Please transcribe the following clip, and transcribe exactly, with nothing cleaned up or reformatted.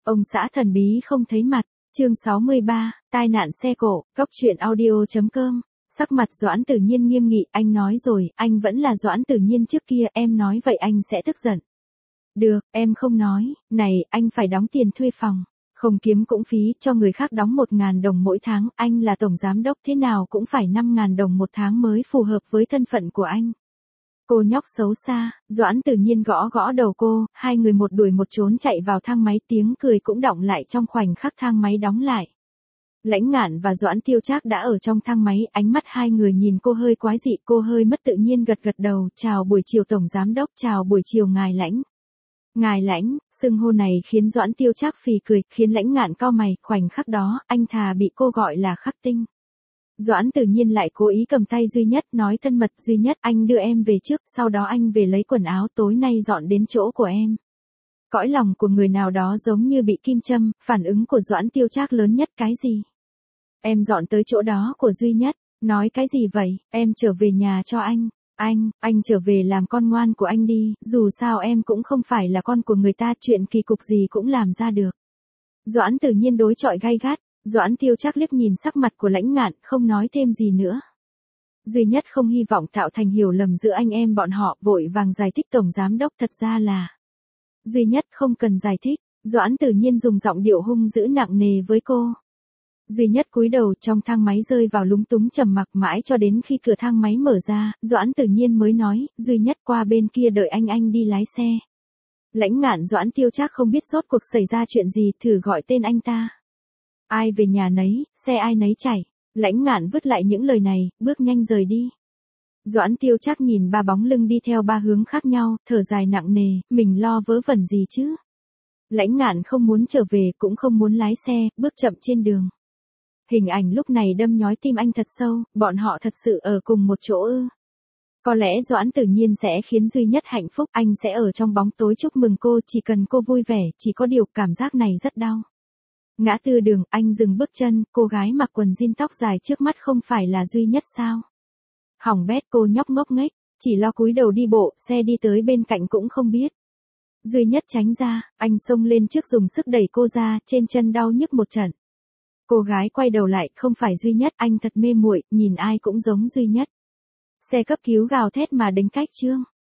Ông xã thần bí không thấy mặt, chương sáu mươi ba, tai nạn xe cộ, cóc truyện audio chấm com. Sắc mặt Doãn Tử Nhiên nghiêm nghị, anh nói rồi, anh vẫn là Doãn Tử Nhiên trước kia, em nói vậy anh sẽ tức giận. Được, em không nói, này, anh phải đóng tiền thuê phòng, không kiếm cũng phí, cho người khác đóng một ngàn đồng mỗi tháng, anh là tổng giám đốc thế nào cũng phải năm ngàn đồng một tháng mới phù hợp với thân phận của anh. Cô nhóc xấu xa, Doãn Tử Nhiên gõ gõ đầu cô, hai người một đuổi một trốn chạy vào thang máy, tiếng cười cũng đọng lại trong khoảnh khắc thang máy đóng lại. Lãnh Ngạn và Doãn Tiêu Trác đã ở trong thang máy, ánh mắt hai người nhìn cô hơi quái dị, cô hơi mất tự nhiên gật gật đầu, chào buổi chiều tổng giám đốc, chào buổi chiều ngài Lãnh. Ngài Lãnh, xưng hô này khiến Doãn Tiêu Trác phì cười, khiến Lãnh Ngạn cau mày, khoảnh khắc đó, anh thà bị cô gọi là Khắc Tinh. Doãn Tử Nhiên lại cố ý cầm tay Duy Nhất, nói thân mật, Duy Nhất, anh đưa em về trước, sau đó anh về lấy quần áo, tối nay dọn đến chỗ của em. Cõi lòng của người nào đó giống như bị kim châm, phản ứng của Doãn Tiêu Trác lớn nhất, cái gì? Em dọn tới chỗ đó của Duy Nhất, nói cái gì vậy, em trở về nhà cho anh. Anh, anh trở về làm con ngoan của anh đi, dù sao em cũng không phải là con của người ta, chuyện kỳ cục gì cũng làm ra được. Doãn Tử Nhiên đối chọi gay gắt. Doãn Tiêu Trác liếc nhìn sắc mặt của Lãnh Ngạn, không nói thêm gì nữa. Duy Nhất không hy vọng tạo thành hiểu lầm giữa anh em bọn họ, vội vàng giải thích tổng giám đốc, thật ra là. Duy Nhất không cần giải thích, Doãn Tử Nhiên dùng giọng điệu hung dữ nặng nề với cô. Duy Nhất cúi đầu, trong thang máy rơi vào lúng túng trầm mặc mãi cho đến khi cửa thang máy mở ra, Doãn Tử Nhiên mới nói, Duy Nhất qua bên kia đợi anh anh đi lái xe. Lãnh Ngạn Doãn Tiêu Trác không biết rốt cuộc xảy ra chuyện gì, thử gọi tên anh ta. Ai về nhà nấy, xe ai nấy chạy. Lãnh Ngạn vứt lại những lời này, bước nhanh rời đi. Doãn Tiêu Trác nhìn ba bóng lưng đi theo ba hướng khác nhau, thở dài nặng nề, mình lo vớ vẩn gì chứ. Lãnh Ngạn không muốn trở về, cũng không muốn lái xe, bước chậm trên đường. Hình ảnh lúc này đâm nhói tim anh thật sâu, bọn họ thật sự ở cùng một chỗ ư. Có lẽ Doãn Tử Nhiên sẽ khiến Duy Nhất hạnh phúc, anh sẽ ở trong bóng tối chúc mừng cô, chỉ cần cô vui vẻ, chỉ có điều cảm giác này rất đau. Ngã tư đường, anh dừng bước chân, cô gái mặc quần jean tóc dài trước mắt không phải là Duy Nhất sao? Hỏng bét, cô nhóc ngốc nghếch, chỉ lo cúi đầu đi bộ, xe đi tới bên cạnh cũng không biết. Duy Nhất tránh ra, anh xông lên trước dùng sức đẩy cô ra, trên chân đau nhức một trận. Cô gái quay đầu lại, không phải Duy Nhất, anh thật mê muội, nhìn ai cũng giống Duy Nhất. Xe cấp cứu gào thét mà đánh cách chương.